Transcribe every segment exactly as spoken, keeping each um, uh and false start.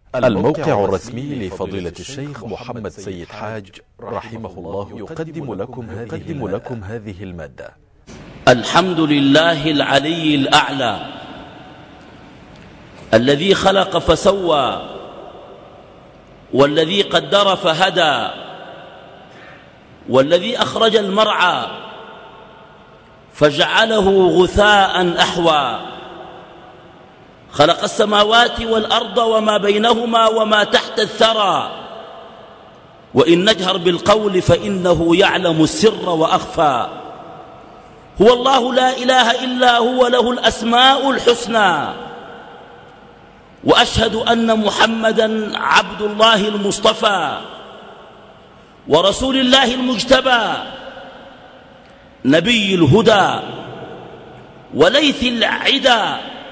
الموقع الرسمي لفضيلة الشيخ محمد سيد حاج رحمه الله يقدم لكم هذه, لكم هذه المادة. الحمد لله العلي الأعلى الذي خلق فسوى والذي قدر فهدى والذي أخرج المرعى فجعله غثاء أحوى، خلق السماوات والأرض وما بينهما وما تحت الثرى، وإن نجهر بالقول فإنه يعلم السر وأخفى. هو الله لا إله إلا هو، له الأسماء الحسنى، وأشهد أن محمدا عبد الله المصطفى ورسول الله المجتبى، نبي الهدى وليث العدا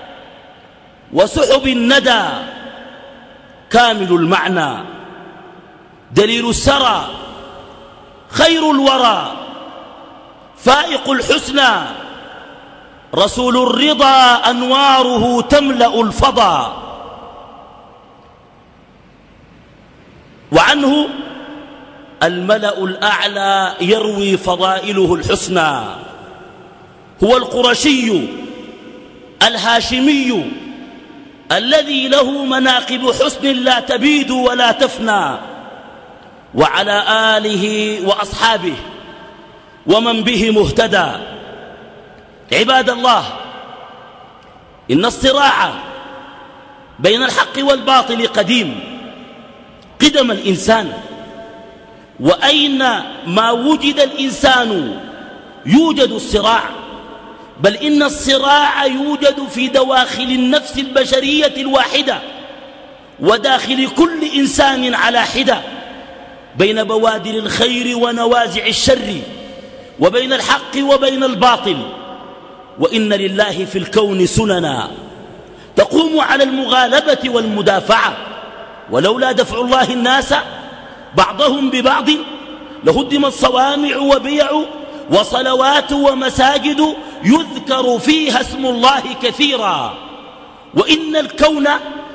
وسحب الندى، كامل المعنى دليل السرى، خير الورى فائق الحسنى، رسول الرضا أنواره تملأ الفضا. وعنه الملأ الأعلى يروي فضائله الحسنى. هو القرشي الهاشمي الذي له مناقب حسن لا تبيد ولا تفنى، وعلى آله وأصحابه ومن به مهتدى. عباد الله، إن الصراع بين الحق والباطل قديم قدم الإنسان، وأين ما وجد الإنسان يوجد الصراع، بل إن الصراع يوجد في دواخل النفس البشرية الواحدة وداخل كل إنسان على حدة، بين بوادر الخير ونوازع الشر، وبين الحق وبين الباطل. وإن لله في الكون سننا تقوم على المغالبة والمدافعة، ولولا دفع الله الناس بعضهم ببعض لهدمت صوامع وبيع وصلوات ومساجد يذكر فيها اسم الله كثيرا. وإن الكون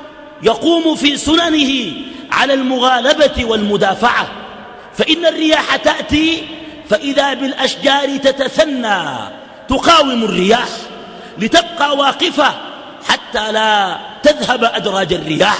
يقوم في سننه على المغالبة والمدافعة، فإن الرياح تأتي فإذا بالأشجار تتثنى تقاوم الرياح لتبقى واقفة حتى لا تذهب أدراج الرياح.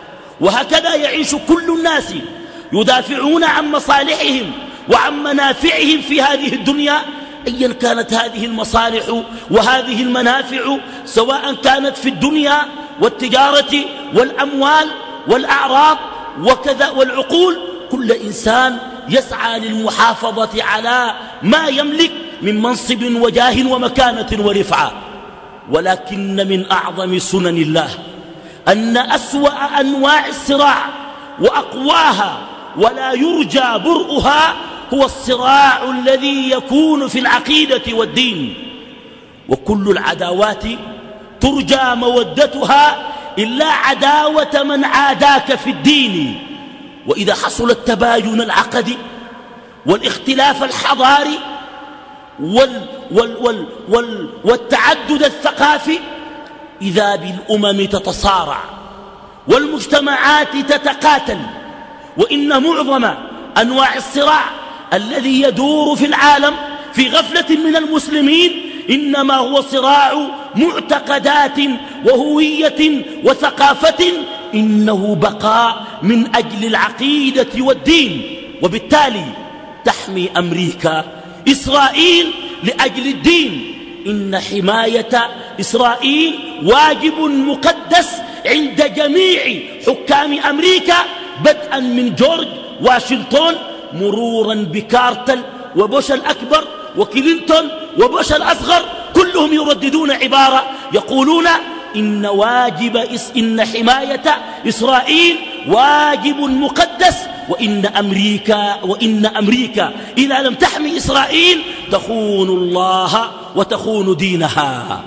وهكذا يعيش كل الناس يدافعون عن مصالحهم وعن منافعهم في هذه الدنيا، أيا كانت هذه المصالح وهذه المنافع، سواء كانت في الدنيا والتجارة والأموال والأعراض وكذا والعقول. كل إنسان يسعى للمحافظة على ما يملك من منصب وجاه ومكانة ورفعة. ولكن من أعظم سنن الله أن أسوأ أنواع الصراع وأقواها ولا يرجى برؤها هو الصراع الذي يكون في العقيدة والدين. وكل العداوات ترجى مودتها إلا عداوة من عاداك في الدين. وإذا حصل التباين العقدي والاختلاف الحضاري وال وال وال وال والتعدد الثقافي، إذا بالأمم تتصارع والمجتمعات تتقاتل. وإن معظم أنواع الصراع الذي يدور في العالم في غفلة من المسلمين إنما هو صراع معتقدات وهوية وثقافة، إنه بقاء من أجل العقيدة والدين. وبالتالي تحمي أمريكا إسرائيل لأجل الدين. إن حماية إسرائيل واجب مقدس عند جميع حكام أمريكا، بدءا من جورج واشنطن مرورا بكارتل وبوش الأكبر وكلينتون وبوش الأصغر، كلهم يرددون عبارة يقولون إن واجب إس إن حماية إسرائيل واجب مقدس، وإن أمريكا وإن أمريكا إذا لم تحمي إسرائيل تخون الله وتخون دينها.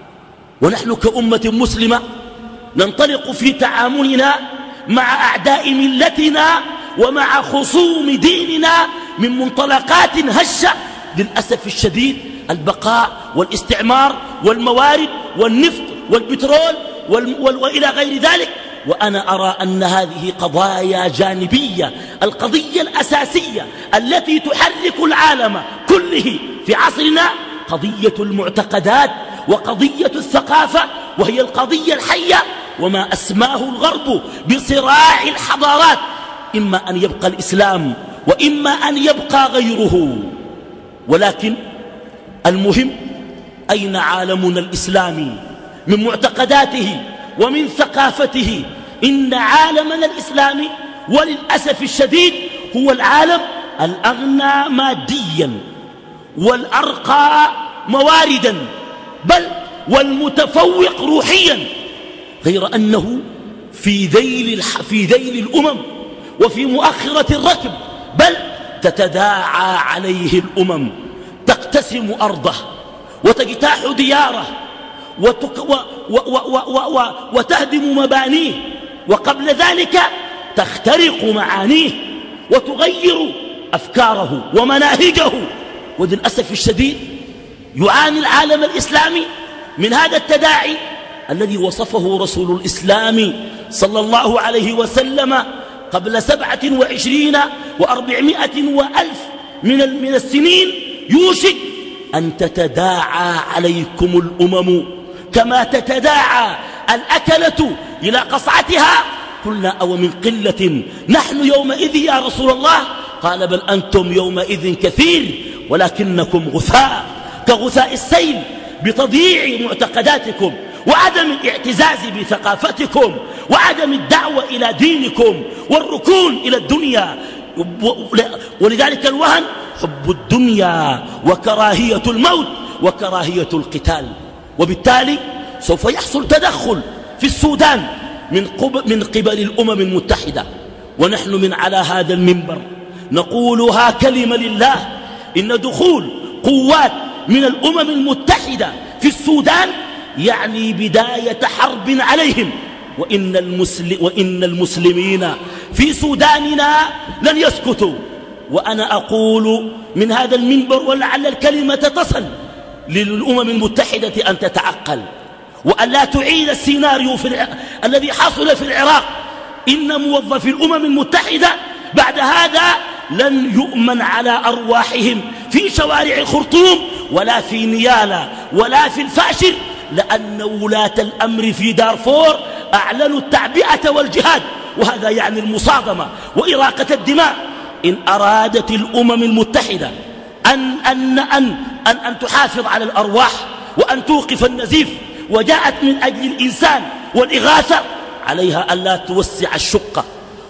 ونحن كأمة مسلمة ننطلق في تعاملنا مع أعداء ملتنا ومع خصوم ديننا من منطلقات هشة. للأسف الشديد البقاء والاستعمار والموارد والنفط والبترول وإلى غير ذلك وأنا أرى أن هذه قضايا جانبية. القضية الأساسية التي تحرك العالم كله في عصرنا قضية المعتقدات وقضية الثقافة، وهي القضية الحية، وما أسماه الغرب بصراع الحضارات، إما أن يبقى الإسلام وإما أن يبقى غيره. ولكن المهم أين عالمنا الإسلامي من معتقداته ومن ثقافته؟ إن عالمنا الإسلامي وللأسف الشديد هو العالم الأغنى ماديا والأرقى مواردا، بل والمتفوق روحيا، غير أنه في ذيل, في ذيل الأمم وفي مؤخرة الركب، بل تتداعى عليه الأمم، تقتسم أرضه وتجتاح دياره وتك و و و و و وتهدم مبانيه، وقبل ذلك تخترق معانيه وتغير أفكاره ومناهجه. وللأسف الشديد يعاني العالم الإسلامي من هذا التداعي الذي وصفه رسول الإسلام صلى الله عليه وسلم قبل سبعة وعشرين وأربعمائة وألف من, من السنين: يوشك أن تتداعى عليكم الأمم كما تتداعى الأكلة إلى قصعتها. قلنا: أو من قلة نحن يومئذ يا رسول الله؟ قال: بل أنتم يومئذ كثير ولكنكم غثاء كغثاء السيل، بتضييع معتقداتكم وعدم الاعتزاز بثقافتكم وعدم الدعوة إلى دينكم والركون إلى الدنيا. ولذلك الوهن حب الدنيا وكراهية الموت وكراهية القتال. وبالتالي سوف يحصل تدخل في السودان من قبل, من قبل الأمم المتحدة، ونحن من على هذا المنبر نقولها كلمة لله: إن دخول قوات من الأمم المتحدة في السودان يعني بداية حرب عليهم، وإن, المسل وإن المسلمين في سوداننا لن يسكتوا. وأنا أقول من هذا المنبر، ولعل الكلمة تصل للأمم المتحدة أن تتعقل وأن لا تعيد السيناريو في الع... الذي حصل في العراق. إن موظفي الأمم المتحدة بعد هذا لن يؤمن على أرواحهم في شوارع الخرطوم ولا في نيالا ولا في الفاشر، لأن ولاة الأمر في دارفور أعلنوا التعبئة والجهاد، وهذا يعني المصادمة وإراقة الدماء. إن أرادت الأمم المتحدة أن, أن, أن, أن, أن تحافظ على الأرواح وأن توقف النزيف وجاءت من أجل الإنسان والإغاثة، عليها ألا توسع الشقة،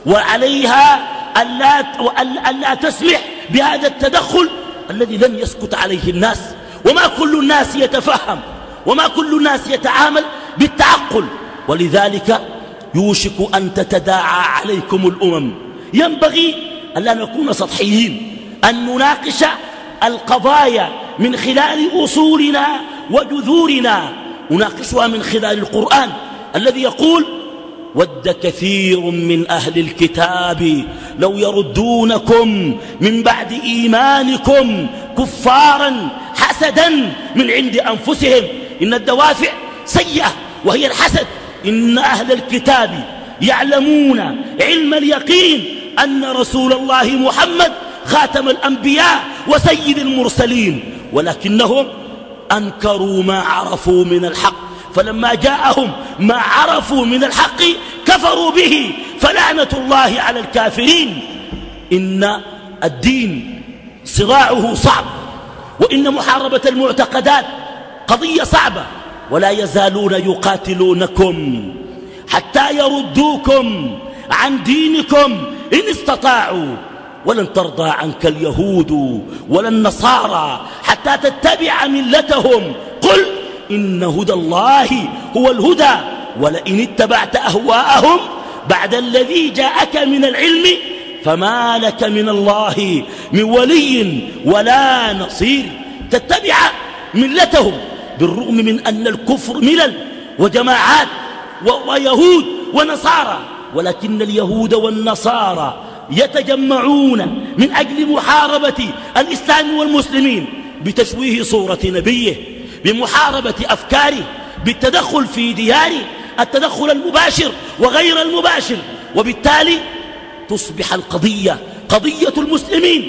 وعليها ألا, ألا تسمح بهذا التدخل الذي لن يسكت عليه الناس. وما كل الناس يتفهم وما كل الناس يتعامل بالتعقل، ولذلك يوشك أن تتداعى عليكم الأمم. ينبغي ألا نكون سطحيين، أن نناقش القضايا من خلال أصولنا وجذورنا، نناقشها من خلال القرآن الذي يقول: ود كثير من أهل الكتاب لو يردونكم من بعد إيمانكم كفارا حسدا من عند أنفسهم. إن الدوافع سيئة وهي الحسد. إن أهل الكتاب يعلمون علم اليقين أن رسول الله محمد خاتم الأنبياء وسيد المرسلين، ولكنهم أنكروا ما عرفوا من الحق، فلما جاءهم ما عرفوا من الحق كفروا به، فلعنة الله على الكافرين. إن الدين صراعه صعب، وإن محاربة المعتقدات قضية صعبة، ولا يزالون يقاتلونكم حتى يردوكم عن دينكم إن استطاعوا، ولن ترضى عنك اليهود ولا النصارى حتى تتبع ملتهم. قل إن هدى الله هو الهدى ولئن اتبعت أهواءهم بعد الذي جاءك من العلم فما لك من الله من ولي ولا نصير. تتبع ملتهم بالرغم من أن الكفر ملل وجماعات ويهود ونصارى، ولكن اليهود والنصارى يتجمعون من أجل محاربة الإسلام والمسلمين بتشويه صورة نبيه، بمحاربة أفكاره، بالتدخل في دياره. التدخل المباشر وغير المباشر، وبالتالي تصبح القضية قضية المسلمين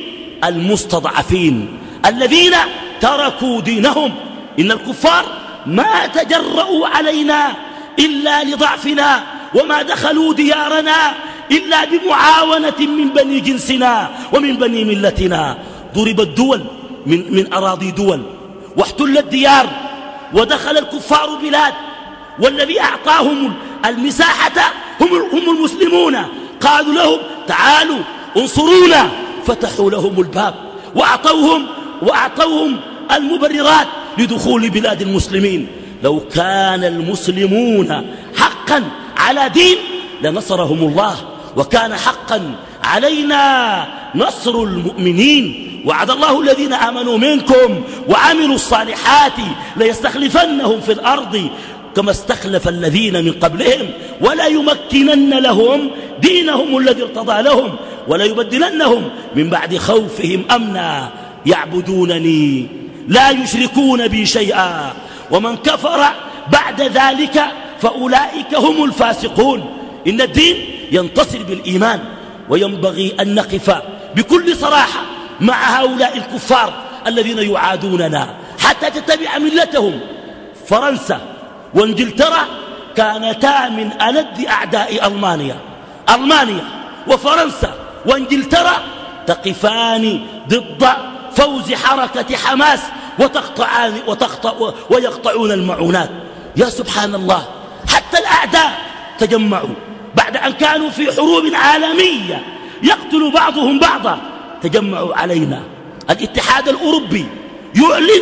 المستضعفين الذين تركوا دينهم. إن الكفار ما تجرؤوا علينا إلا لضعفنا، وما دخلوا ديارنا إلا بمعاونة من بني جنسنا ومن بني ملتنا. ضربت دول من, من أراضي دول، واحتلت ديار، ودخل الكفار بلاد، والذي أعطاهم المساحة هم, هم المسلمون. قالوا لهم تعالوا انصرونا، فتحوا لهم الباب وأعطوهم, وأعطوهم المبررات لدخول بلاد المسلمين. لو كان المسلمون حقا على دين لنصرهم الله، وكان حقا علينا نصر المؤمنين. وعد الله الذين آمنوا منكم وعملوا الصالحات ليستخلفنهم في الأرض كما استخلف الذين من قبلهم ولا يمكنن لهم دينهم الذي ارتضى لهم ولا يبدلنهم من بعد خوفهم أمنا يعبدونني لا يشركون بي شيئا ومن كفر بعد ذلك فأولئك هم الفاسقون. إن الدين ينتصر بالإيمان، وينبغي أن نقف بكل صراحة مع هؤلاء الكفار الذين يعادوننا حتى تتبع ملتهم. فرنسا وانجلترا كانتا من ألد أعداء ألمانيا. ألمانيا وفرنسا وانجلترا تقفان ضد فوز حركة حماس وتقطعان وتقطع ويقطعون المعونات. يا سبحان الله، حتى الأعداء تجمعوا بعد أن كانوا في حروب عالمية يقتل بعضهم بعضا، تجمعوا علينا. الاتحاد الأوروبي يعلن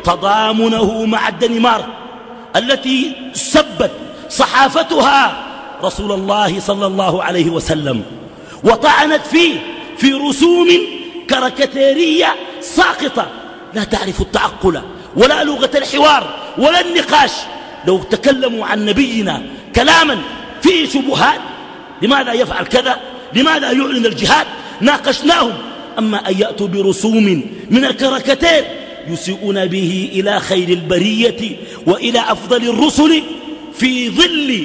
تضامنه مع الدنمارك التي سبت صحافتها رسول الله صلى الله عليه وسلم وطعنت فيه في رسوم كاريكاتيرية ساقطة لا تعرف التعقل ولا لغة الحوار ولا النقاش. لو تكلموا عن نبينا كلاما فيه شبهات، لماذا يفعل كذا، لماذا يعلن الجهاد، ناقشناهم. أما أن يأتوا برسوم من الكاريكاتير يسيئون به إلى خير البرية وإلى أفضل الرسل في ظل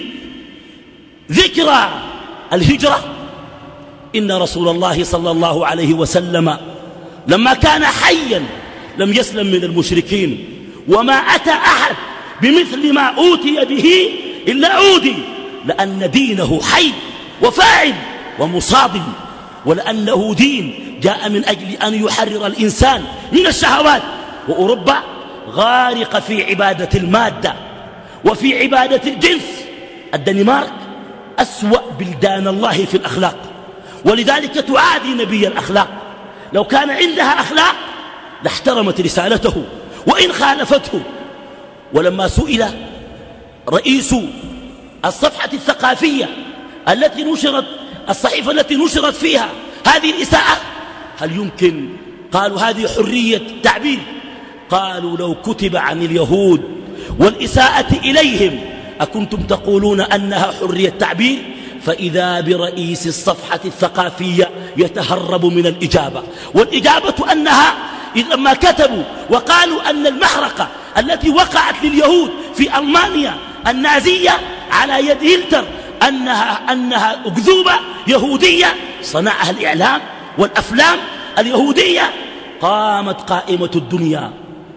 ذكرى الهجرة. إن رسول الله صلى الله عليه وسلم لما كان حيا لم يسلم من المشركين، وما أتى أحد بمثل ما أوتي به إلا عودي، لأن دينه حي وفاعل ومصادم، ولأنه دين جاء من أجل أن يحرر الإنسان من الشهوات. وأوروبا غارقة في عبادة المادة وفي عبادة الجنس. الدنمارك أسوأ بلدان الله في الأخلاق، ولذلك تعادي نبي الأخلاق. لو كان عندها أخلاق لاحترمت رسالته وإن خالفته. ولما سئل رئيس الصفحة الثقافية التي نشرت الصحيفة التي نشرت فيها هذه الإساءة هل يمكن، قالوا هذه حرية تعبير، قالوا لو كتب عن اليهود والإساءة إليهم أكنتم تقولون أنها حرية تعبير؟ فإذا برئيس الصفحة الثقافية يتهرب من الإجابة، والإجابة أنها لما كتبوا وقالوا أن المحرقة التي وقعت لليهود في ألمانيا النازية على يد هتلر أنها, أنها أكذوبة يهودية صنعها الإعلام والأفلام اليهودية، قامت قائمة الدنيا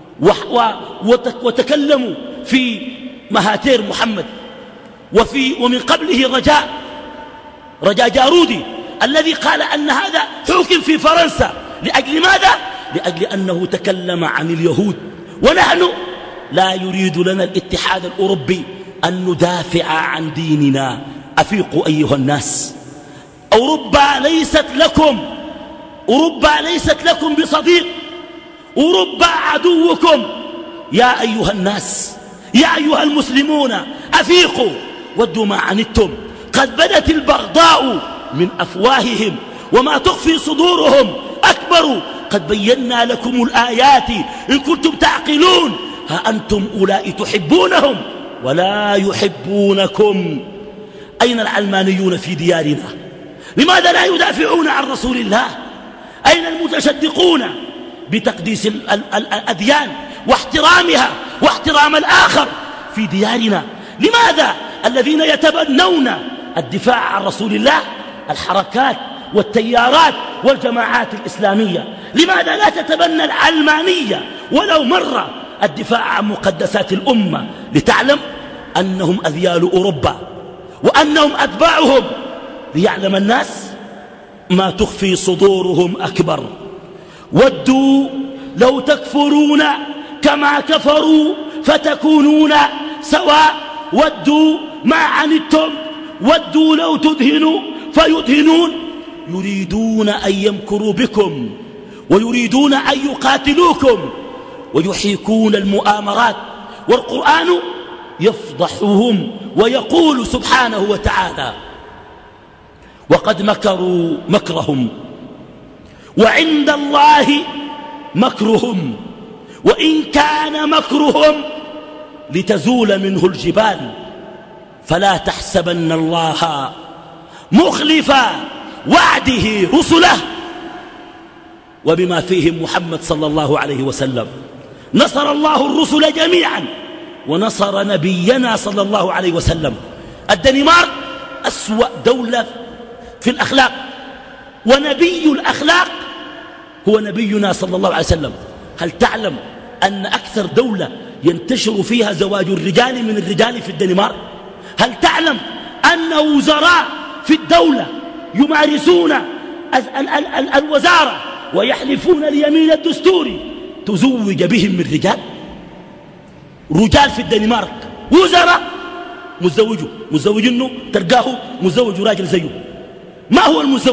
وتكلموا في مهاتير محمد وفي ومن قبله رجاء رجاء جارودي الذي قال أن هذا حكم في فرنسا. لأجل ماذا؟ لأجل أنه تكلم عن اليهود. ونحن لا يريد لنا الاتحاد الأوروبي أن ندافع عن ديننا. أفيقوا أيها الناس، أوروبا ليست لكم، أوروبا ليست لكم بصديق، أوروبا عدوكم. يا أيها الناس، يا أيها المسلمون، أفيقوا ودوا ما عنتم، قد بدت البغضاء من أفواههم وما تخفي صدورهم أكبر، قد بينا لكم الآيات إن كنتم تعقلون، ها أنتم أولئك تحبونهم ولا يحبونكم. أين العلمانيون في ديارنا؟ لماذا لا يدافعون عن رسول الله؟ أين المتشدقون بتقديس الأديان واحترامها واحترام الآخر في ديارنا؟ لماذا الذين يتبنون الدفاع عن رسول الله الحركات والتيارات والجماعات الإسلامية. لماذا لا تتبنى العلمانية ولو مرة الدفاع عن مقدسات الأمة؟ لتعلم أنهم أذيال أوروبا وأنهم أتباعهم، ليعلم الناس ما تخفي صدورهم أكبر. ودوا لو تكفرون كما كفروا فتكونون سواء. ودوا ما عنتم ودوا لو تدهنوا فيدهنون. يريدون أن يمكروا بكم ويريدون أن يقاتلوكم ويحيكون المؤامرات، والقرآن يفضحهم ويقول سبحانه وتعالى: وقد مكروا مكرهم وعند الله مكرهم وإن كان مكرهم لتزول منه الجبال فلا تحسبن الله مخلف وعده رسله وبما فيهم محمد صلى الله عليه وسلم. نصر الله الرسل جميعا ونصر نبينا صلى الله عليه وسلم. الدنمارك أسوأ دولة في الأخلاق، ونبي الأخلاق هو نبينا صلى الله عليه وسلم. هل تعلم أن أكثر دولة ينتشر فيها زواج الرجال من الرجال في الدنمارك؟ هل تعلم أن وزراء في الدولة يمارسون الوزارة ويحلفون اليمين الدستوري تزوج بهم من رجال؟ رجال في الدنمارك وزراء متزوجوا متزوجينه تلقاه متزوج راجل زيه. ما هو المزوج؟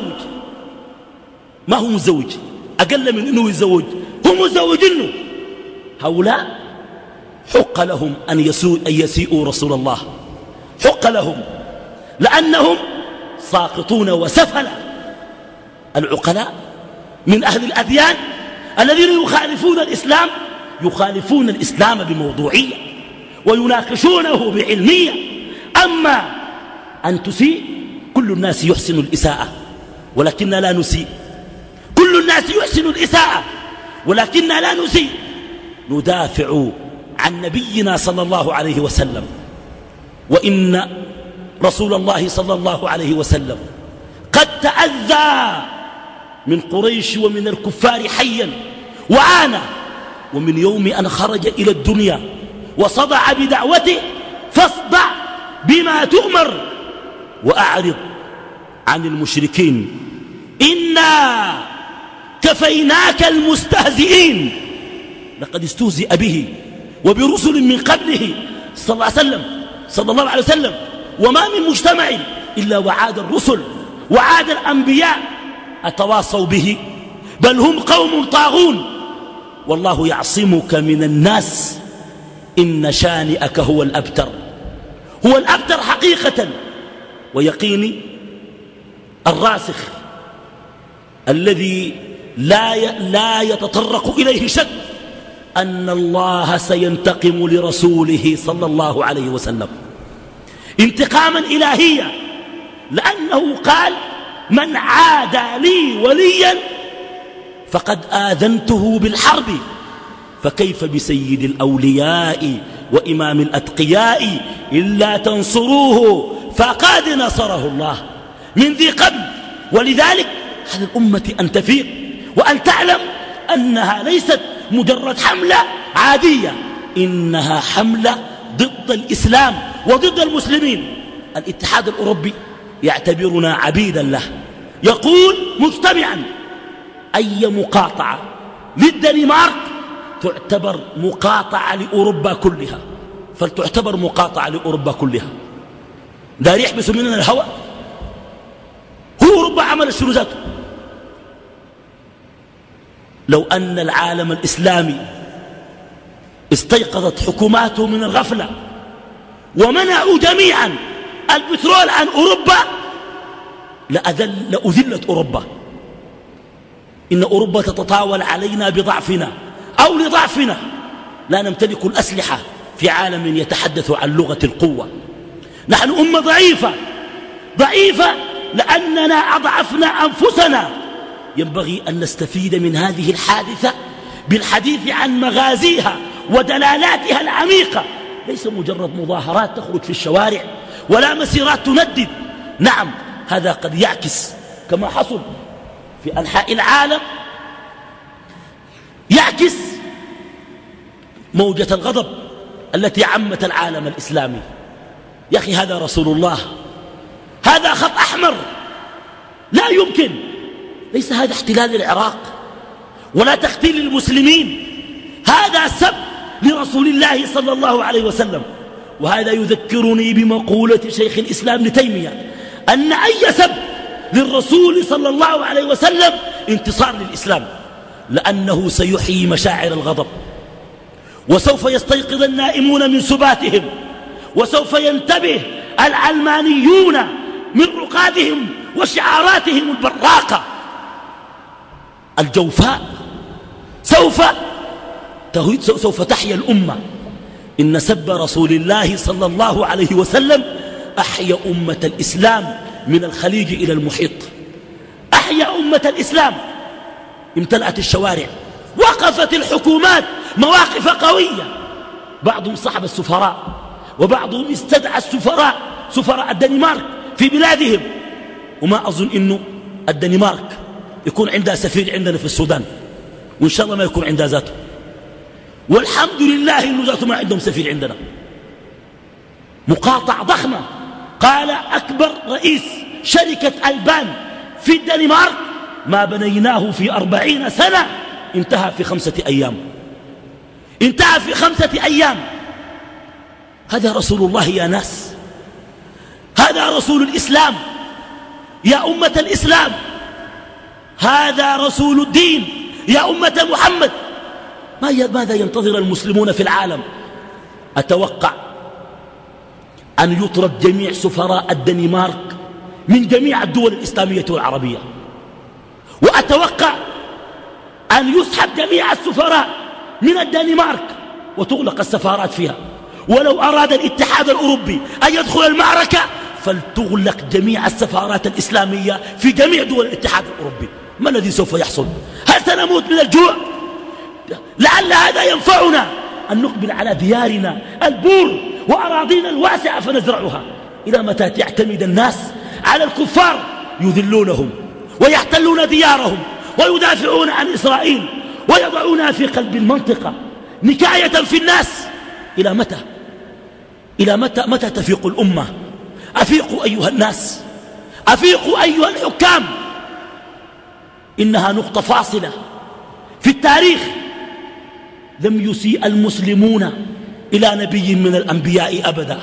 ما هو متزوج أقل من أنه يتزوج، هم متزوجينه. هؤلاء حق لهم أن يسيئوا رسول الله، حق لهم، لأنهم ساقطون وسفلة. العقلاء من أهل الأديان الذين يخالفون الإسلام يخالفون الإسلام بموضوعية ويناقشونه بعلمية. أما أن تسيء، كل الناس يحسن الإساءة ولكننا لا نسيء، كل الناس يحسن الإساءة ولكننا لا نسيء. ندافع عن نبينا صلى الله عليه وسلم، وإن رسول الله صلى الله عليه وسلم قد تأذى من قريش ومن الكفار حيا وعانى، ومن يوم أن خرج إلى الدنيا وصدع بدعوته فاصدع بما تؤمر وأعرض عن المشركين إنا كفيناك المستهزئين. لقد استهزئ به وبرسل من قبله صلى الله عليه وسلم صلى الله عليه وسلم وما من مجتمع إلا وعاد الرسل وعاد الأنبياء أتواصوا به، بل هم قوم طاغون. والله يعصمك من الناس إن شانئك هو الأبتر، هو الأبتر حقيقة. ويقيني الراسخ الذي لا لا يتطرق إليه شك أن الله سينتقم لرسوله صلى الله عليه وسلم انتقاما إلهيا، لأنه قال: من عادى لي وليا فقد آذنته بالحرب. فكيف بسيد الأولياء وإمام الأتقياء إلا تنصروه فقد نصره الله من ذي قبل. ولذلك على الأمة أن تفيق وأن تعلم أنها ليست مجرد حملة عادية، إنها حملة ضد الإسلام وضد المسلمين. الاتحاد الأوروبي يعتبرنا عبيدا له، يقول مجتمعا: أي مقاطعة للدنمارك تعتبر مقاطعة لأوروبا كلها، فلتعتبر مقاطعة لأوروبا كلها. دار يحبسوا مننا الهواء، هو أوروبا عمل الشنو ذاته. لو أن العالم الإسلامي استيقظت حكوماته من الغفلة ومنعوا جميعا البترول عن أوروبا لأذل لأذلت أوروبا. إن أوروبا تتطاول علينا بضعفنا أو لضعفنا، لا نمتلك الأسلحة في عالم يتحدث عن لغة القوة. نحن أمة ضعيفة ضعيفة لأننا أضعفنا أنفسنا. ينبغي أن نستفيد من هذه الحادثة بالحديث عن مغازيها ودلالاتها العميقة، ليس مجرد مظاهرات تخرج في الشوارع ولا مسيرات تندد. نعم، هذا قد يعكس كما حصل في أنحاء العالم، يعكس موجة الغضب التي عمت العالم الإسلامي. يا أخي هذا رسول الله، هذا خط أحمر لا يمكن. ليس هذا احتلال العراق ولا تقتيل المسلمين، هذا سب لرسول الله صلى الله عليه وسلم. وهذا يذكرني بمقولة شيخ الإسلام ابن تيمية أن أي سب للرسول صلى الله عليه وسلم انتصار للإسلام، لأنه سيحيي مشاعر الغضب، وسوف يستيقظ النائمون من سباتهم، وسوف ينتبه العلمانيون من رقادهم وشعاراتهم البراقة الجوفاء. سوف سوف تحيا الأمة. إن سب رسول الله صلى الله عليه وسلم أحيا أمة الإسلام من الخليج إلى المحيط، أحيا أمة الإسلام. امتلأت الشوارع، وقفت الحكومات مواقف قوية، بعضهم صحب السفراء، وبعضهم استدعى السفراء سفراء الدنمارك في بلادهم. وما أظن إنه الدنمارك يكون عندها سفير عندنا في السودان، وإن شاء الله ما يكون عندها ذاته، والحمد لله إنه ذاته ما عندهم سفير عندنا. مقاطعة ضخمة. قال أكبر رئيس شركة ألبان في الدنمارك: ما بنيناه في أربعين سنة انتهى في خمسة أيام، انتهى في خمسة أيام. هذا رسول الله يا ناس، هذا رسول الإسلام يا أمة الإسلام، هذا رسول الدين يا أمة محمد. ماذا ينتظر المسلمون في العالم؟ أتوقع أن يطرد جميع سفراء الدنمارك من جميع الدول الإسلامية والعربية، وأتوقع أن يسحب جميع السفراء من الدنمارك وتغلق السفارات فيها. ولو أراد الاتحاد الأوروبي أن يدخل المعركة فلتغلق جميع السفارات الإسلامية في جميع دول الاتحاد الأوروبي. ما الذي سوف يحصل؟ هل سنموت من الجوع؟ لعل هذا ينفعنا أن نقبل على ديارنا البور وأراضينا الواسعة فنزرعها. إلى متى تعتمد الناس على الكفار يذلونهم ويحتلون ديارهم ويدافعون عن إسرائيل ويضعونها في قلب المنطقة نكاية في الناس؟ إلى متى؟ إلى متى؟ متى تفيق الأمة؟ أفيقوا أيها الناس، أفيقوا أيها الحكام. إنها نقطة فاصلة في التاريخ. لم يسيء المسلمون إلى نبي من الأنبياء أبدا،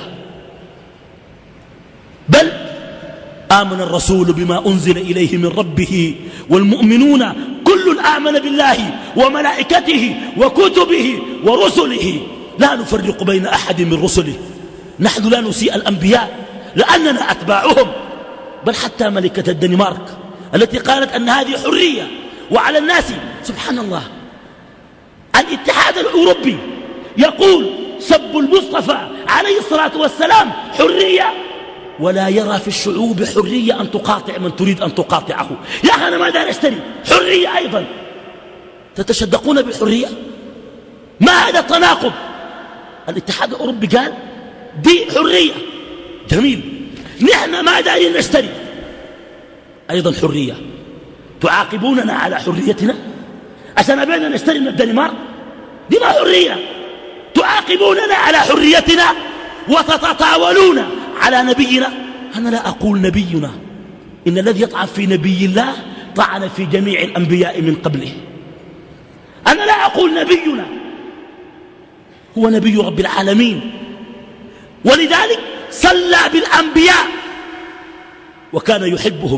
بل آمن الرسول بما أنزل إليه من ربه والمؤمنون كل آمن بالله وملائكته وكتبه ورسله لا نفرق بين أحد من رسله. نحن لا نسيء الأنبياء لأننا أتباعهم. بل حتى ملكة الدنمارك التي قالت أن هذه حرية وعلى الناس، سبحان الله، الاتحاد الأوروبي يقول سب المصطفى عليه الصلاة والسلام حرية، ولا يرى في الشعوب حرية أن تقاطع من تريد أن تقاطعه. يا أخي أنا ماذا نشتري؟ حرية أيضا. تتشدقون بالحرية؟ ما هذا التناقض؟ الاتحاد الأوروبي قال دي حرية، جميل. نحن ما دارين نشتري أيضا حرية. تعاقبوننا على حريتنا عشان أبينا نشتري من الدنمارك؟ دي ما حرية. تعاقبوننا على حريتنا وتتطاولون على نبينا. أنا لا أقول نبينا، إن الذي يطعن في نبي الله طعن في جميع الأنبياء من قبله. أنا لا أقول نبينا، هو نبي رب العالمين، ولذلك صلى بالأنبياء وكان يحبهم.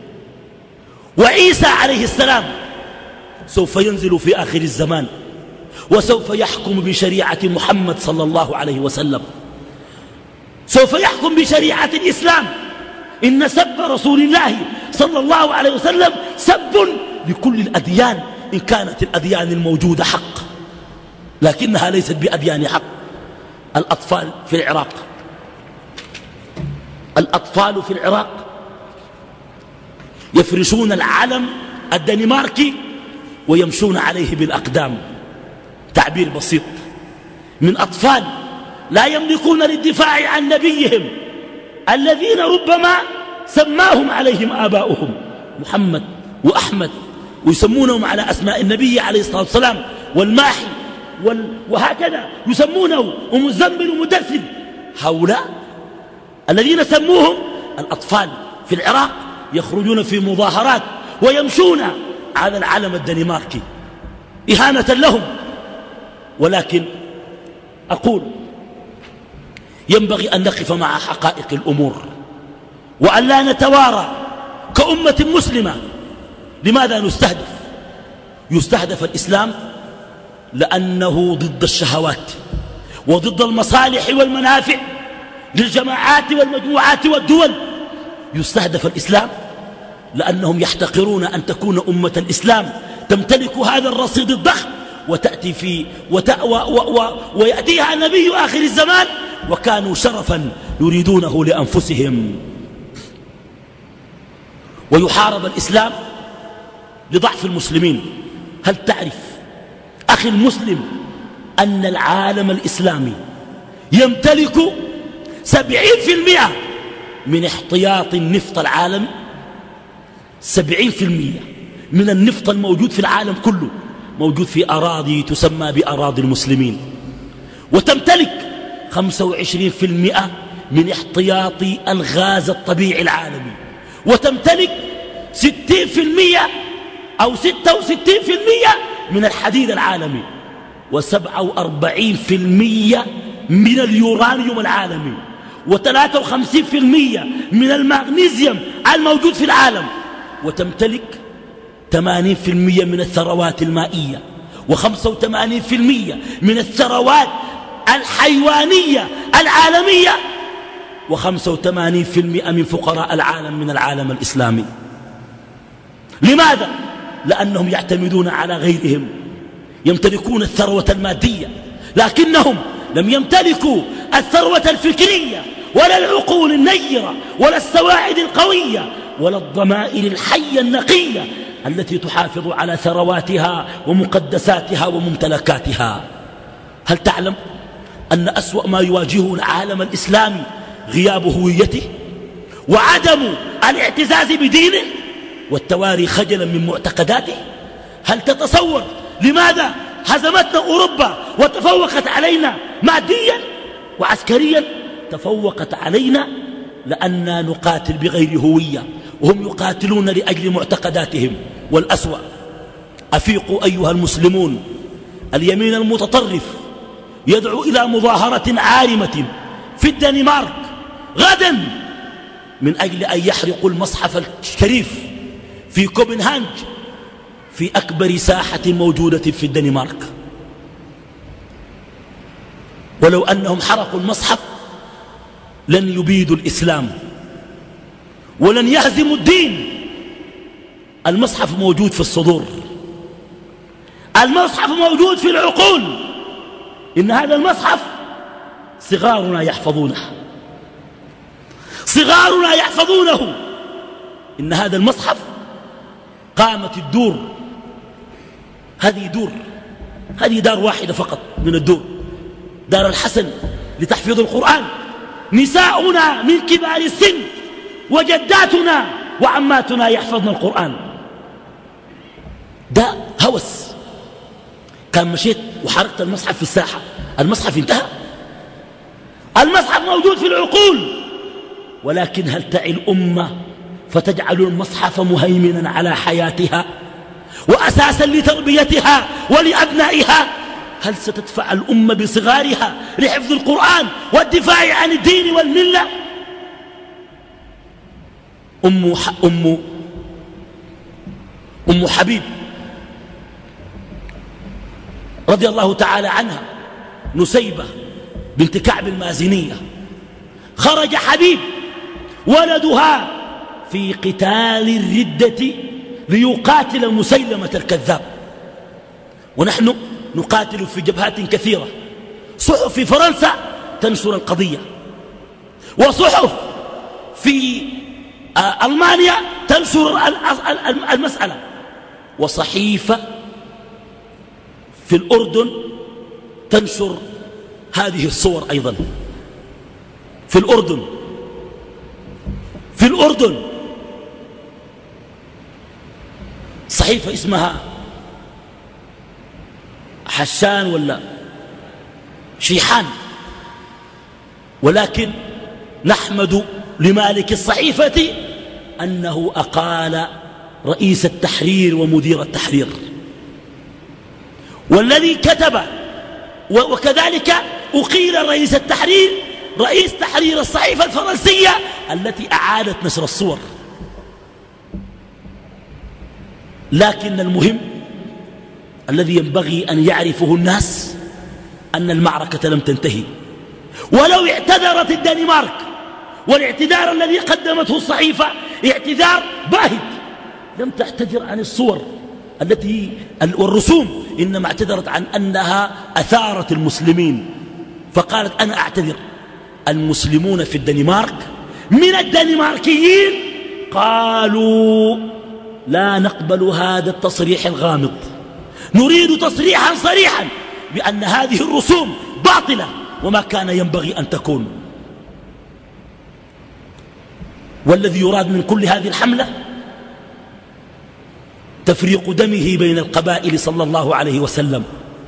وعيسى عليه السلام سوف ينزل في آخر الزمان وسوف يحكم بشريعة محمد صلى الله عليه وسلم، سوف يحكم بشريعة الإسلام. إن سب رسول الله صلى الله عليه وسلم سب لكل الأديان إن كانت الأديان الموجودة حق، لكنها ليست بأديان حق. الأطفال في العراق، الأطفال في العراق يفرشون العلم الدنماركي ويمشون عليه بالأقدام. تعبير بسيط من أطفال لا يملكون للدفاع عن نبيهم الذين ربما سماهم عليهم آباؤهم محمد وأحمد، ويسمونهم على أسماء النبي عليه الصلاة والسلام، والماحي وال... وهكذا يسمونه ومزمل ومدثر. هؤلاء الذين سموهم الأطفال في العراق يخرجون في مظاهرات ويمشون على العلم الدنماركي إهانة لهم. ولكن أقول ينبغي أن نقف مع حقائق الأمور وأن لا نتوارى كأمة مسلمة. لماذا نستهدف؟ يستهدف الإسلام لأنه ضد الشهوات وضد المصالح والمنافع للجماعات والمجموعات والدول. يستهدف الإسلام لأنهم يحتقرون أن تكون أمة الإسلام تمتلك هذا الرصيد الضخم وتأتي في وت... و... و... و... ويأتيها نبي آخر الزمان وكانوا شرفا يريدونه لأنفسهم. ويحارب الإسلام لضعف المسلمين. هل تعرف أخي المسلم أن العالم الإسلامي يمتلك سبعين في المئة من احتياط النفط العالمي؟ سبعين في المئة من النفط الموجود في العالم كله موجود في أراضي تسمى بأراضي المسلمين، وتمتلك خمسة وعشرين في المئة من احتياط الغاز الطبيعي العالمي، وتمتلك ستين في المئة أو ستة وستين في المئة من الحديد العالمي، وسبعة وأربعين في المئة من اليورانيوم العالمي، وثلاثة وخمسين في المئة من المغنيسيوم الموجود في العالم، وتمتلك ثمانين في المئة من الثروات المائية، وخمسة وثمانين في المئة من الثروات الحيوانية العالمية، وخمسة وثمانين في المئة من فقراء العالم من العالم الإسلامي. لماذا؟ لأنهم يعتمدون على غيرهم، يمتلكون الثروة المادية لكنهم لم يمتلكوا الثروة الفكرية ولا العقول النيرة ولا السواعد القوية ولا الضمائر الحية النقية التي تحافظ على ثرواتها ومقدساتها وممتلكاتها. هل تعلم أن أسوأ ما يواجهه العالم الإسلامي غياب هويته وعدم الاعتزاز بدينه والتواري خجلا من معتقداته؟ هل تتصور لماذا هزمتنا أوروبا وتفوقت علينا ماديا وعسكريا؟ تفوقت علينا لأننا نقاتل بغير هوية وهم يقاتلون لأجل معتقداتهم. والأسوأ أفيقوا أيها المسلمون، اليمين المتطرف يدعو إلى مظاهرة عارمة في الدنمارك غدا من أجل أن يحرقوا المصحف الشريف في كوبنهاجن في أكبر ساحة موجودة في الدنمارك. ولو أنهم حرقوا المصحف لن يبيدوا الإسلام ولن يهزموا الدين. المصحف موجود في الصدور، المصحف موجود في العقول. إن هذا المصحف صغارنا يحفظونه، صغارنا يحفظونه. إن هذا المصحف قامت الدور، هذه دور، هذه دار واحدة فقط من الدور، دار الحسن لتحفيظ القرآن. نساؤنا من كبار السن وجداتنا وعماتنا يحفظن القرآن. ده هوس. كان مشيت وحرقت المصحف في الساحة، المصحف انتهى؟ المصحف موجود في العقول. ولكن هل تعي الأمة فتجعل المصحف مهيمنا على حياتها وأساسا لتربيتها ولأبنائها؟ هل ستدفع الأمة بصغارها لحفظ القرآن والدفاع عن الدين والملة؟ أم, أم, أم حبيب رضي الله تعالى عنها، نسيبة بنت كعب المازنية، خرج حبيب ولدها في قتال الردة ليقاتل مسيلمة الكذاب، ونحن نقاتل في جبهات كثيرة. صحف في فرنسا تنشر القضية، وصحف في ألمانيا تنشر المسألة، وصحيفة في الأردن تنشر هذه الصور أيضا. في الأردن في الأردن صحيفة اسمها حشان ولا شيحان، ولكن نحمد لمالك الصحيفة أنه أقال رئيس التحرير ومدير التحرير، والذي كتب وكذلك أقيل رئيس التحرير رئيس تحرير الصحيفة الفرنسية التي أعادت نشر الصور. لكن المهم الذي ينبغي أن يعرفه الناس أن المعركة لم تنتهي، ولو اعتذرت الدنمارك، والاعتذار الذي قدمته الصحيفة اعتذار باهت، لم تعتذر عن الصور التي والرسوم، إنما اعتذرت عن أنها أثارت المسلمين، فقالت أنا أعتذر. المسلمون في الدنمارك من الدنماركيين قالوا لا نقبل هذا التصريح الغامض، نريد تصريحا صريحا بأن هذه الرسوم باطلة وما كان ينبغي أن تكون. والذي يراد من كل هذه الحملة تفريق دمه بين القبائل صلى الله عليه وسلم.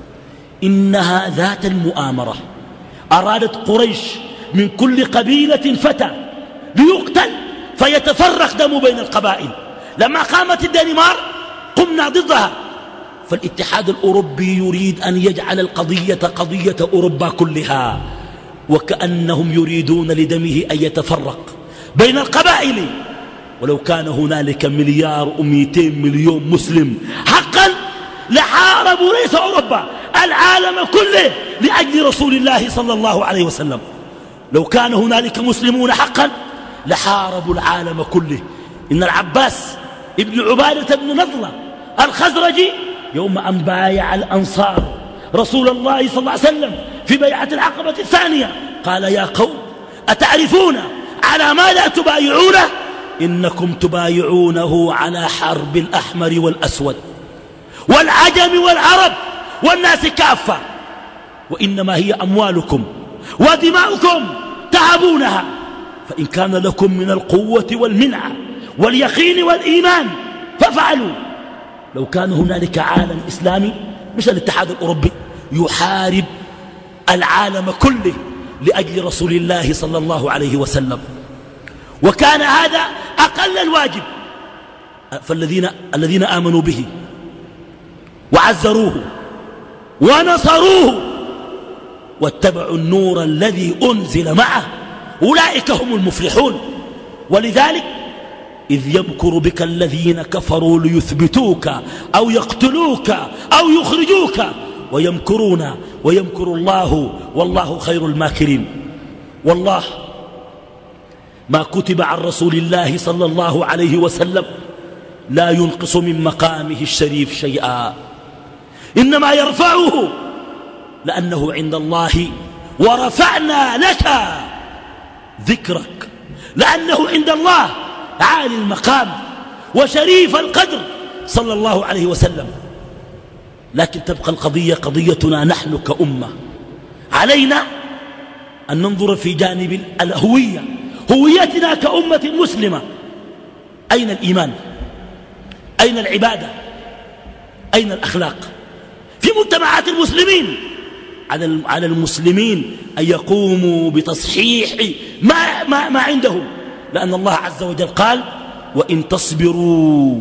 إنها ذات المؤامرة، أرادت قريش من كل قبيلة فتى ليقتل فيتفرق دم بين القبائل. لما قامت الدنمارك قمنا ضدها، فالاتحاد الأوروبي يريد أن يجعل القضية قضية أوروبا كلها، وكأنهم يريدون لدمه أن يتفرق بين القبائل. ولو كان هنالك مليار ومئتين مليون مسلم حقا لحاربوا ليس أوروبا، العالم كله لأجل رسول الله صلى الله عليه وسلم. لو كان هنالك مسلمون حقا لحاربوا العالم كله. إن العباس ابن عبادة بن نضلة الخزرجي يوم أن بايع الأنصار رسول الله صلى الله عليه وسلم في بيعة العقبة الثانية قال يا قوم أتعرفون على ما لا تبايعونه؟ إنكم تبايعونه على حرب الأحمر والأسود والعجم والعرب والناس كافة، وإنما هي أموالكم ودماؤكم تعبونها، فإن كان لكم من القوة والمنعة واليقين والإيمان فافعلوا. لو كان هنالك عالم إسلامي مش الاتحاد الأوروبي يحارب العالم كله لأجل رسول الله صلى الله عليه وسلم، وكان هذا أقل الواجب. فالذين الذين آمنوا به وعزروه ونصروه واتبعوا النور الذي أنزل معه أولئك هم المفلحون. ولذلك إذ يمكر بك الذين كفروا ليثبتوك أو يقتلوك أو يخرجوك ويمكرون ويمكر الله والله خير الماكرين. والله ما كتب عن رسول الله صلى الله عليه وسلم لا ينقص من مقامه الشريف شيئا، إنما يرفعه لأنه عند الله. ورفعنا لك ذكرك لأنه عند الله عالي المقام وشريف القدر صلى الله عليه وسلم. لكن تبقى القضية قضيتنا نحن كأمة، علينا أن ننظر في جانب الهوية، هويتنا كأمة مسلمة. أين الإيمان؟ أين العبادة؟ أين الأخلاق؟ في مجتمعات المسلمين على المسلمين أن يقوموا بتصحيح ما, ما, ما عندهم، لأن الله عز وجل قال وإن تصبروا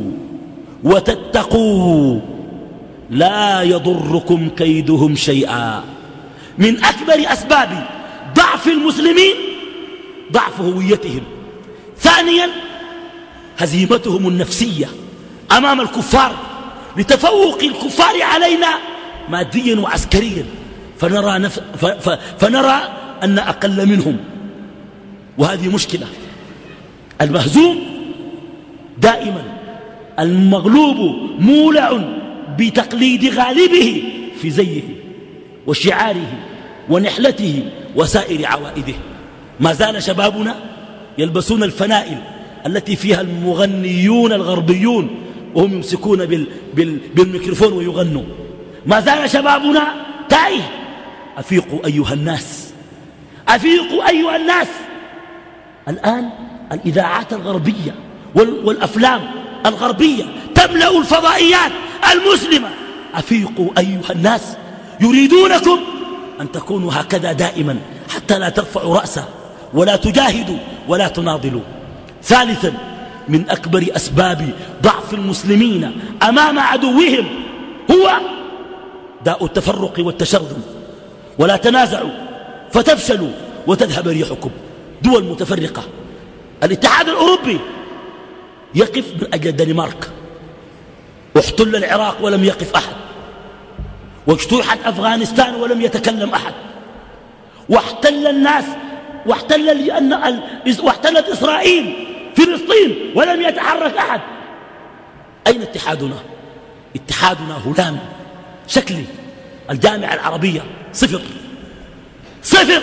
وتتقوا لا يضركم كيدهم شيئا. من أكبر أسباب ضعف المسلمين ضعف هويتهم. ثانيا هزيمتهم النفسية أمام الكفار لتفوق الكفار علينا ماديا وعسكريا، فنرى, نف... ف... ف... فنرى أن أقل منهم، وهذه مشكلة. المهزوم دائما المغلوب مولع بتقليد غالبه في زيه وشعاره ونحلته وسائر عوائده. ما زال شبابنا يلبسون الفنائل التي فيها المغنيون الغربيون وهم يمسكون بال... بال... بالميكروفون ويغنوا. ما زال شبابنا تائه. أفيقوا أيها الناس، أفيقوا أيها الناس. الآن الإذاعات الغربية والأفلام الغربية تملأ الفضائيات المسلمة. أفيقوا أيها الناس، يريدونكم أن تكونوا هكذا دائما حتى لا ترفعوا رأسا ولا تجاهدوا ولا تناضلوا. ثالثا، من أكبر أسباب ضعف المسلمين أمام عدوهم هو داء التفرق والتشرذم. ولا تنازعوا فتفشلوا وتذهب ريحكم. دول متفرقة. الاتحاد الأوروبي يقف من أجل الدنمارك، واحتل العراق ولم يقف أحد، واجتوحت أفغانستان ولم يتكلم أحد، واحتل الناس واحتل لأن واحتلت إسرائيل فلسطين ولم يتحرك أحد. أين اتحادنا؟ اتحادنا هلامي شكلي. الجامعة العربية صفر صفر.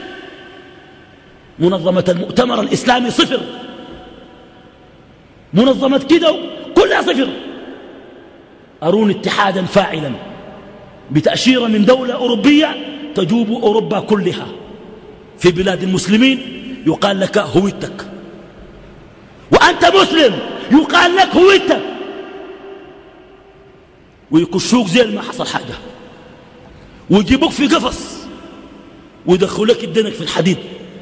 منظمة المؤتمر الإسلامي صفر. منظمة كده كلها صفر. أرون اتحادا فاعلا بتأشيرة من دولة أوروبية تجوب أوروبا كلها. في بلاد المسلمين يقال لك هويتك، وأنت مسلم يقال لك هويتك، ويكشوك زي ما حصل حاجة، ويجيبوك في قفص ويدخلوك الدنك في الحديد.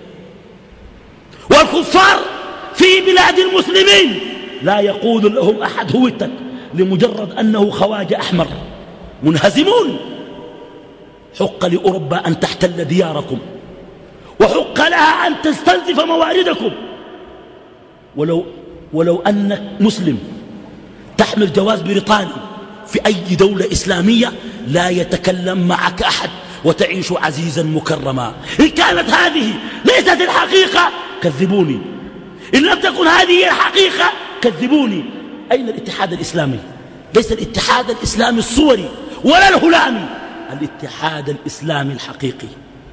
والكفار في بلاد المسلمين لا يقول لهم أحد هويتك لمجرد أنه خواجة أحمر. منهزمون. حق لأوروبا أن تحتل دياركم، وحق لها أن تستنزف مواردكم. ولو, ولو أنك مسلم تحمل جواز بريطاني في أي دولة إسلامية لا يتكلم معك أحد وتعيش عزيزا مكرما. إن كانت هذه ليست الحقيقة كذبوني، إن لم تكن هذه الحقيقة كذبوني. أين الاتحاد الإسلامي؟ ليس الاتحاد الإسلامي الصوري ولا الهلامي، الاتحاد الإسلامي الحقيقي.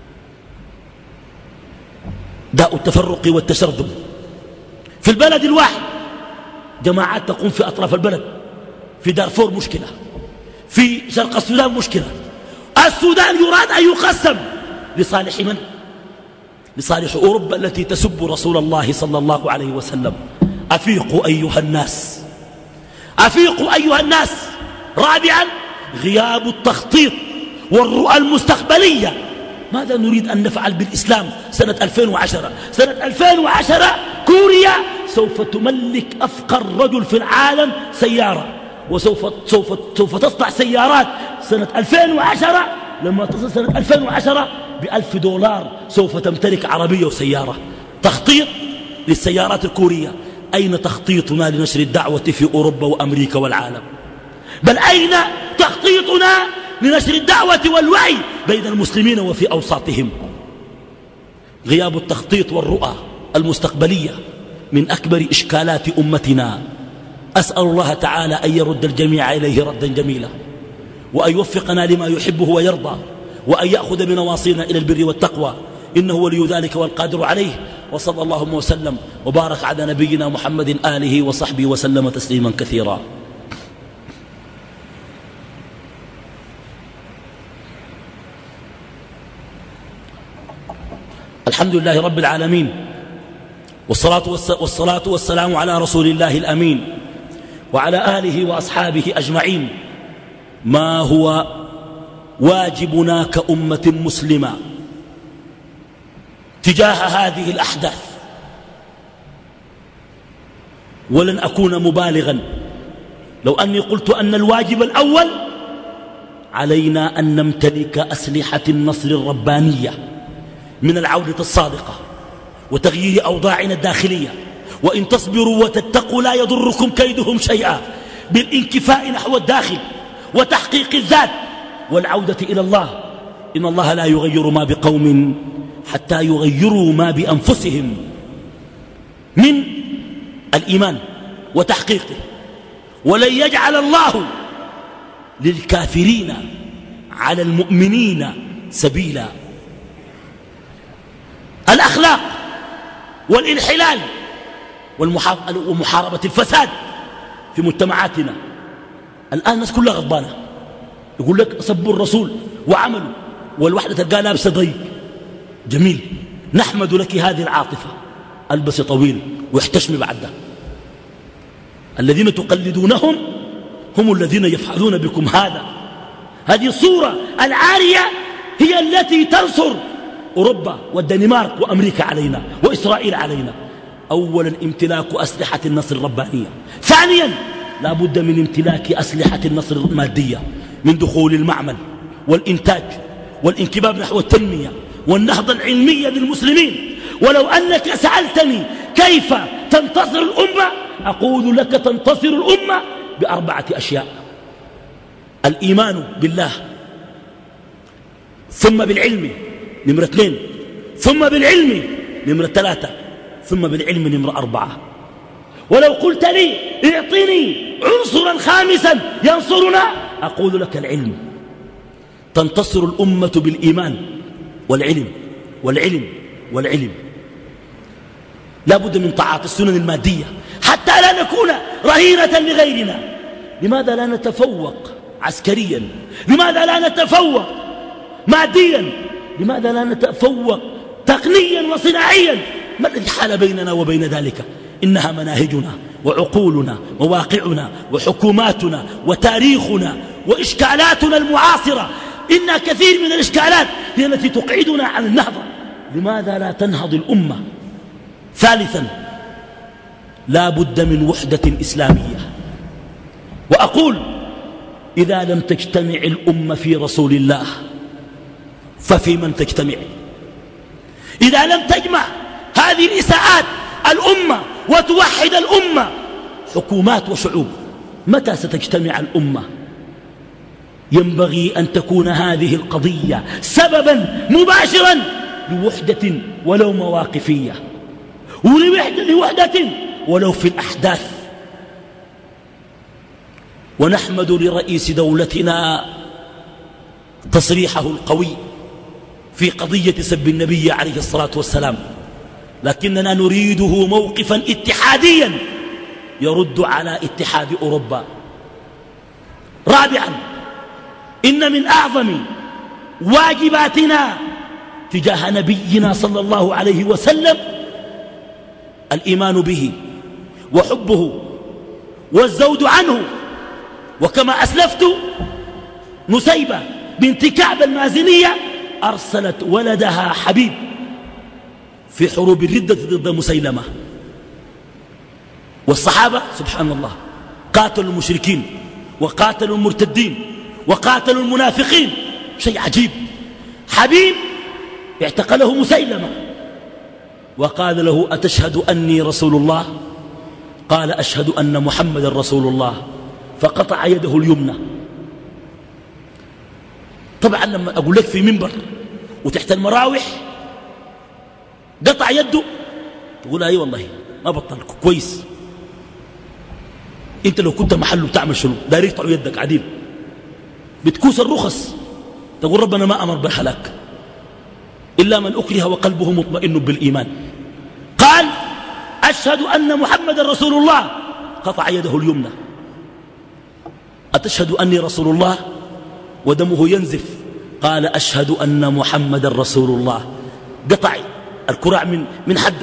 داء التفرق والتشرذم في البلد الواحد. جماعات تقوم في أطراف البلد. في دارفور مشكلة، في شرق السودان مشكلة. السودان يراد أن يقسم لصالح من؟ لصالح أوروبا التي تسب رسول الله صلى الله عليه وسلم. أفيقوا أيها الناس، أفيقوا أيها الناس. رابعا، غياب التخطيط والرؤى المستقبلية. ماذا نريد أن نفعل بالإسلام سنة ألفين وعشرة؟ سنة ألفين وعشرة كوريا سوف تملك أفقر رجل في العالم سيارة، وسوف سوف سوف تصنع سيارات سنة ألفين وعشرة. لما تصل سنة ألفين وعشرة بألف دولار سوف تمتلك عربية وسيارة. تخطيط للسيارات الكورية. أين تخطيطنا لنشر الدعوة في أوروبا وأمريكا والعالم؟ بل أين تخطيطنا لنشر الدعوة والوعي بين المسلمين وفي أوساطهم؟ غياب التخطيط والرؤى المستقبلية من أكبر إشكالات أمتنا. أسأل الله تعالى أن يرد الجميع إليه ردا جميلا، وأن يوفقنا لما يحبه ويرضى، وأن يأخذ بنواصينا إلى البر والتقوى، إنه ولي ذلك والقادر عليه. وصلى اللهم وسلم وبارك على نبينا محمد آله وصحبه وسلم تسليما كثيرا. الحمد لله رب العالمين، والصلاة, والصلاة والسلام على رسول الله الأمين وعلى آله وأصحابه أجمعين. ما هو واجبنا كأمة مسلمة تجاه هذه الأحداث؟ ولن أكون مبالغا لو أني قلت أن الواجب الأول علينا أن نمتلك أسلحة النصر الربانية من العودة الصادقة وتغيير أوضاعنا الداخلية. وإن تصبروا وتتقوا لا يضركم كيدهم شيئا، بالانكفاء نحو الداخل وتحقيق الذات والعودة إلى الله. إن الله لا يغير ما بقوم حتى يغيروا ما بأنفسهم من الإيمان وتحقيقه. ولن يجعل الله للكافرين على المؤمنين سبيلا. الأخلاق والانحلال ومحاربة الفساد في مجتمعاتنا. الآن الناس كلها غضبانة، يقول لك سبوا الرسول وعملوا، والوحدة تلقى لابسة ضيق. جميل، نحمد لك هذه العاطفة. البسي طويل واحتشم بعد ده. الذين تقلدونهم هم الذين يفعلون بكم هذا. هذه الصورة العارية هي التي تنصر أوروبا والدنمارك وأمريكا علينا وإسرائيل علينا. أولا امتلاك أسلحة النصر الربانية. ثانيا لا بد من امتلاك أسلحة النصر المادية، من دخول المعمل والإنتاج والانكباب نحو التنمية والنهضة العلمية للمسلمين. ولو أنك سألتني كيف تنتصر الأمة أقول لك تنتصر الأمة بأربعة أشياء: الإيمان بالله، ثم بالعلم نمرة اثنين، ثم بالعلم نمرة ثلاثة، ثم بالعلم نمرة أربعة. ولو قلت لي اعطني عنصرا خامسا ينصرنا أقول لك العلم. تنتصر الأمة بالإيمان والعلم والعلم والعلم. لا بد من طاعة السنن المادية حتى لا نكون رهينة لغيرنا. لماذا لا نتفوق عسكريا؟ لماذا لا نتفوق ماديا؟ لماذا لا نتفوق تقنيا وصناعيا؟ ما الذي حال بيننا وبين ذلك؟ إنها مناهجنا وعقولنا وواقعنا وحكوماتنا وتاريخنا وإشكالاتنا المعاصرة. إن كثير من الإشكالات هي التي تقعدنا عن النهضة. لماذا لا تنهض الأمة؟ ثالثا لا بد من وحدة إسلامية. وأقول إذا لم تجتمع الأمة في رسول الله ففي من تجتمع؟ إذا لم تجمع هذه الإساءات الأمة وتوحد الأمة حكومات وشعوب متى ستجتمع الأمة؟ ينبغي أن تكون هذه القضية سببا مباشرا لوحدة ولو مواقفية، ولوحدة ولو في الأحداث. ونحمد لرئيس دولتنا تصريحه القوي في قضية سب النبي عليه الصلاة والسلام، لكننا نريده موقفا اتحاديا يرد على اتحاد أوروبا. رابعا إن من أعظم واجباتنا تجاه نبينا صلى الله عليه وسلم الإيمان به وحبه والزود عنه. وكما أسلفت نسيبة بنت كعب المازنية أرسلت ولدها حبيب في حروب الردة ضد مسيلمة. والصحابة سبحان الله قاتلوا المشركين وقاتلوا المرتدين وقاتلوا المنافقين. شيء عجيب. حبيب اعتقله مسيلمة وقال له أتشهد أني رسول الله؟ قال أشهد أن محمد رسول الله، فقطع يده اليمنى. طبعا لما أقول لك في منبر وتحت المراوح قطع يده تقول أي والله ما بطل كويس. انت لو كنت محله بتعمل شنو؟ داير يقطعوا يدك عديل بتكوس الرخص تقول ربنا ما أمر بالهلاك إلا من أكره وقلبه مطمئن بالإيمان. قال أشهد أن محمد رسول الله، قطع يده اليمنى. أتشهد أني رسول الله؟ ودمه ينزف. قال أشهد أن محمد رسول الله، قطع الكراع من, من حده.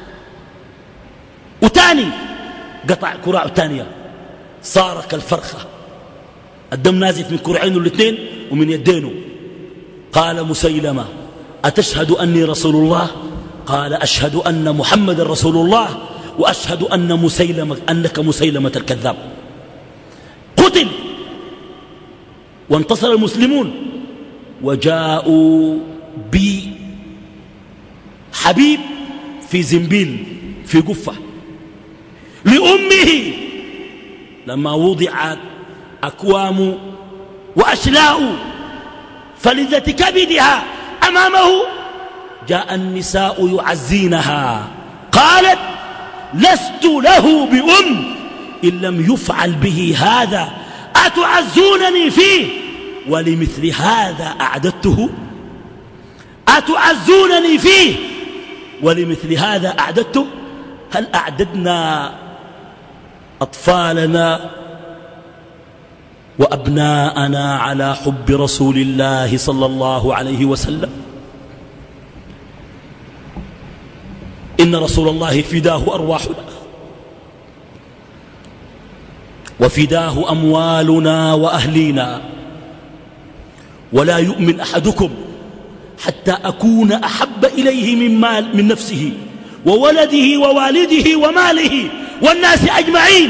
وتاني قطع كراع الثانية صار كالفرخة، الدم نازف من كرعينه الاثنين ومن يدينه. قال مسيلمة أتشهد أني رسول الله؟ قال أشهد أن محمد رسول الله وأشهد أن مسيلمة أنك مسيلمة الكذاب. قتل وانتصر المسلمون وجاءوا بحبيب في زنبيل في قفة لأمه. لما وضعت أكوام وأشلاء فلذة كبدها أمامه جاء النساء يعزينها. قالت لست له بأم إن لم يفعل به هذا أتعزونني فيه ولمثل هذا أعددته؟ أتعزونني فيه ولمثل هذا أعددته؟ هل أعددنا أطفالنا وأبناءنا على حب رسول الله صلى الله عليه وسلم؟ إن رسول الله فداه أرواحنا وفداه أموالنا وأهلينا، ولا يؤمن أحدكم حتى أكون أحب إليه من, مال من نفسه وولده ووالده وماله والناس أجمعين.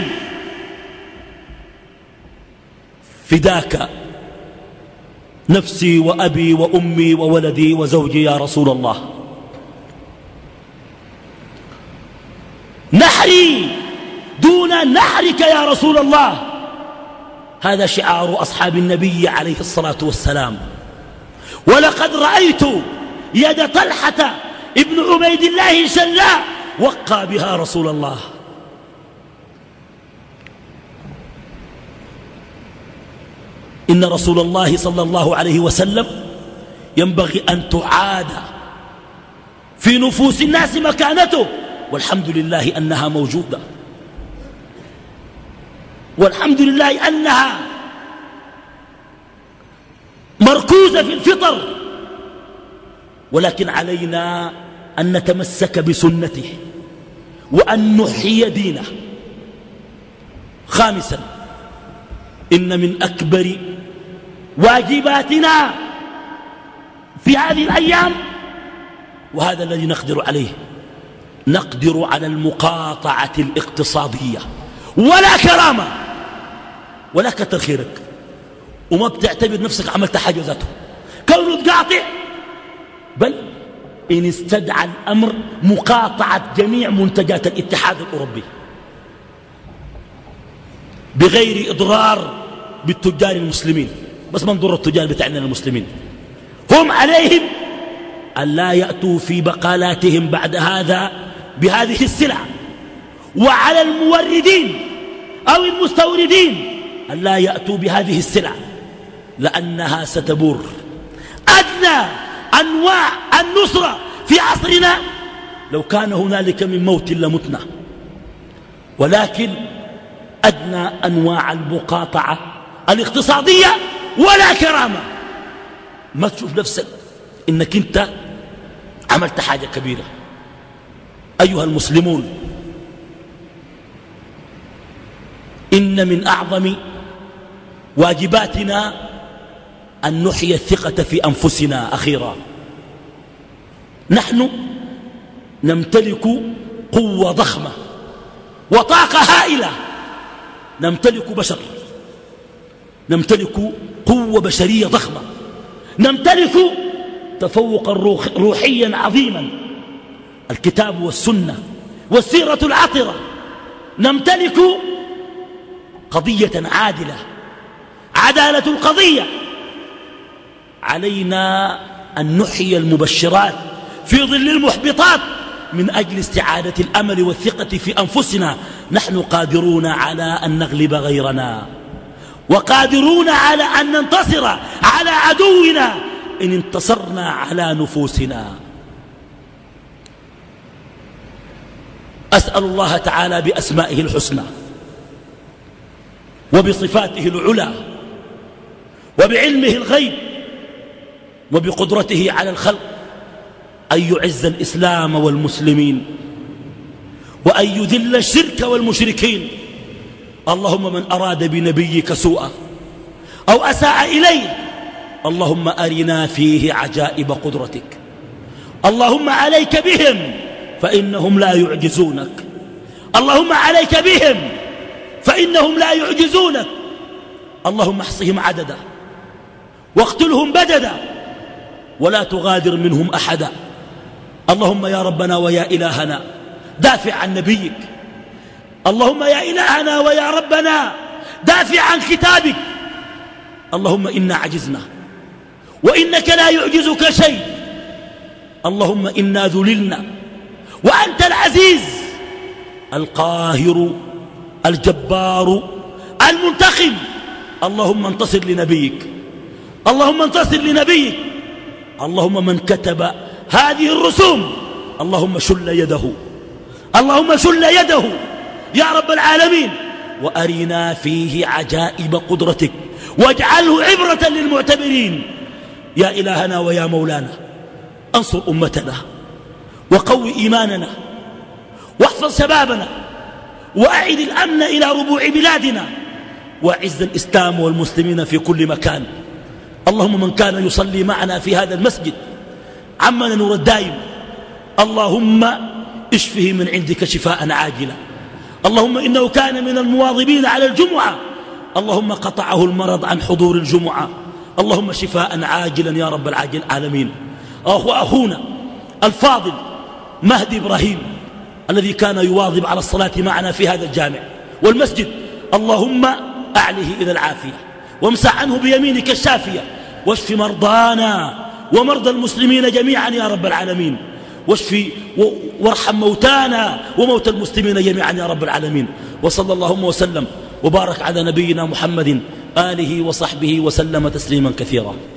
فداك نفسي وأبي وأمي وولدي وزوجي يا رسول الله. نحري دون نحرك يا رسول الله، هذا شعار أصحاب النبي عليه الصلاة والسلام. ولقد رأيت يد طلحة ابن عبيد الله شلاء وقى بها رسول الله. إن رسول الله صلى الله عليه وسلم ينبغي أن تعاد في نفوس الناس مكانته، والحمد لله أنها موجودة، والحمد لله أنها مركوزة في الفطر، ولكن علينا أن نتمسك بسنته وأن نحيي دينه. خامسا، إن من أكبر واجباتنا في هذه الأيام، وهذا الذي نقدر عليه، نقدر على المقاطعة الاقتصادية. ولا كرامة ولا كتر خيرك، وما بتعتبر نفسك عملت حاجة ذاته كونه تقاطع، بل إن استدعى الأمر مقاطعة جميع منتجات الاتحاد الأوروبي بغير إضرار بالتجار المسلمين. بس ما نضر التجار بتاعنا المسلمين، هم عليهم أن لا يأتوا في بقالاتهم بعد هذا بهذه السلع، وعلى الموردين أو المستوردين أن لا يأتوا بهذه السلع لأنها ستبور. أدنى أنواع النصرة في عصرنا لو كان هنالك من موت لمتنا، ولكن أدنى أنواع المقاطعة الاقتصادية ولا كرامة. ما تشوف نفسك إنك أنت عملت حاجة كبيرة. أيها المسلمون، إن من أعظم واجباتنا أن نحيي الثقة في أنفسنا. أخيرا، نحن نمتلك قوة ضخمة وطاقة هائلة، نمتلك بشر، نمتلك قوة بشرية ضخمة، نمتلك تفوقا روحيا عظيما، الكتاب والسنة والسيرة العطرة، نمتلك قضية عادلة، عدالة القضية. علينا أن نحيي المبشرات في ظل المحبطات من أجل استعادة الأمل والثقة في أنفسنا. نحن قادرون على أن نغلب غيرنا، وقادرون على أن ننتصر على عدونا إن انتصرنا على نفوسنا. أسأل الله تعالى بأسمائه الحسنى وبصفاته العلى وبعلمه الغيب وبقدرته على الخلق أن يعز الإسلام والمسلمين، وأن يذل الشرك والمشركين. اللهم من أراد بنبيك سوءا أو أساء إليه اللهم أرنا فيه عجائب قدرتك. اللهم عليك بهم فإنهم لا يعجزونك، اللهم عليك بهم فإنهم لا يعجزونك. اللهم احصهم عددا واقتلهم بددا ولا تغادر منهم أحدا. اللهم يا ربنا ويا إلهنا دافع عن نبيك، اللهم يا إلهنا ويا ربنا دافع عن كتابك. اللهم إنا عجزنا وإنك لا يعجزك شيء. اللهم إنا ذللنا وأنت العزيز القاهر الجبار المنتقم. اللهم انتصر لنبيك، اللهم انتصر لنبيك. اللهم من كتب هذه الرسوم اللهم شل يده، اللهم شل يده يا رب العالمين، وأرنا فيه عجائب قدرتك واجعله عبرة للمعتبرين. يا إلهنا ويا مولانا انصر أمتنا وقوي إيماننا واحفظ شبابنا وأعد الأمن إلى ربوع بلادنا وأعز الإسلام والمسلمين في كل مكان. اللهم من كان يصلي معنا في هذا المسجد عمنا نور الدائم اللهم اشفه من عندك شفاء عاجلا. اللهم إنه كان من المواظبين على الجمعة اللهم قطعه المرض عن حضور الجمعة اللهم شفاء عاجلا يا رب العالمين. وأخونا الفاضل مهدي إبراهيم الذي كان يواظب على الصلاة معنا في هذا الجامع والمسجد اللهم أعله إلى العافية وامسح عنه بيمينك الشافية واشف مرضانا ومرضى المسلمين جميعا يا رب العالمين واشف وارحم موتانا وموتى المسلمين جميعا يا رب العالمين. وصلى اللهم وسلم وبارك على نبينا محمد آله وصحبه وسلم تسليما كثيرا.